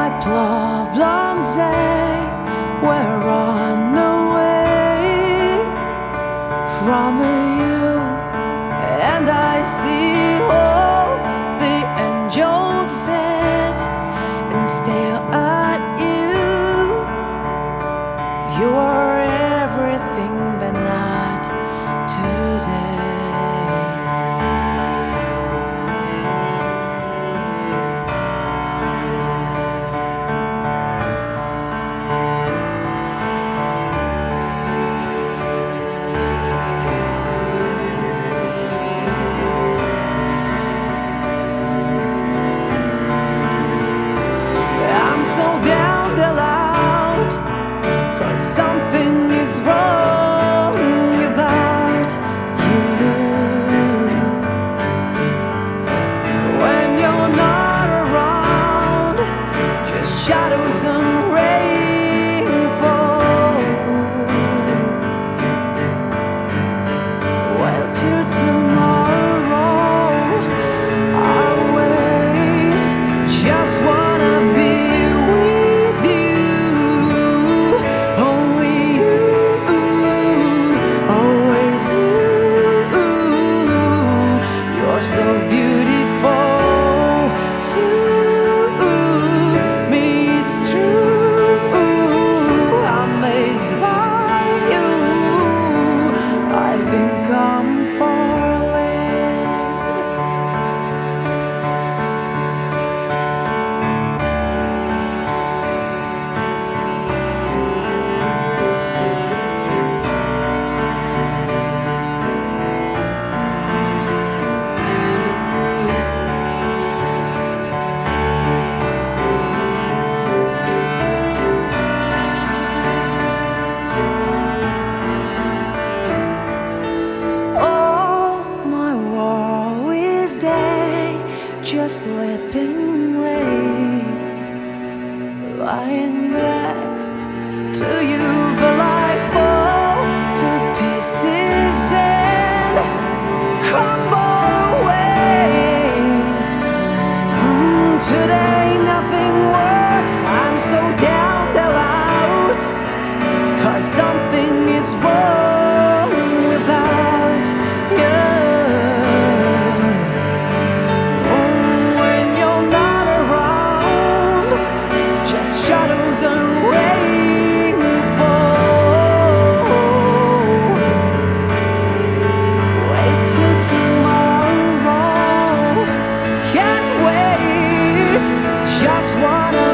my problems, they were run away from you, and I see all the angels sit and stare at you. You are everything, but not today. I'm so down and out, 'cause something is wrong without you. When you're not around, just shadows and rainfall. Well, till tomorrow I'll wait, just wanna be so beautiful to me, it's true. Amazed by you, I think I'm falling. Just letting wait, lying next to you, but I fall to pieces and crumble away. Today nothing works, I'm so down and out, 'cause something is wrong without you. Shadows and rainfall. Wait till tomorrow, can't wait, just wanna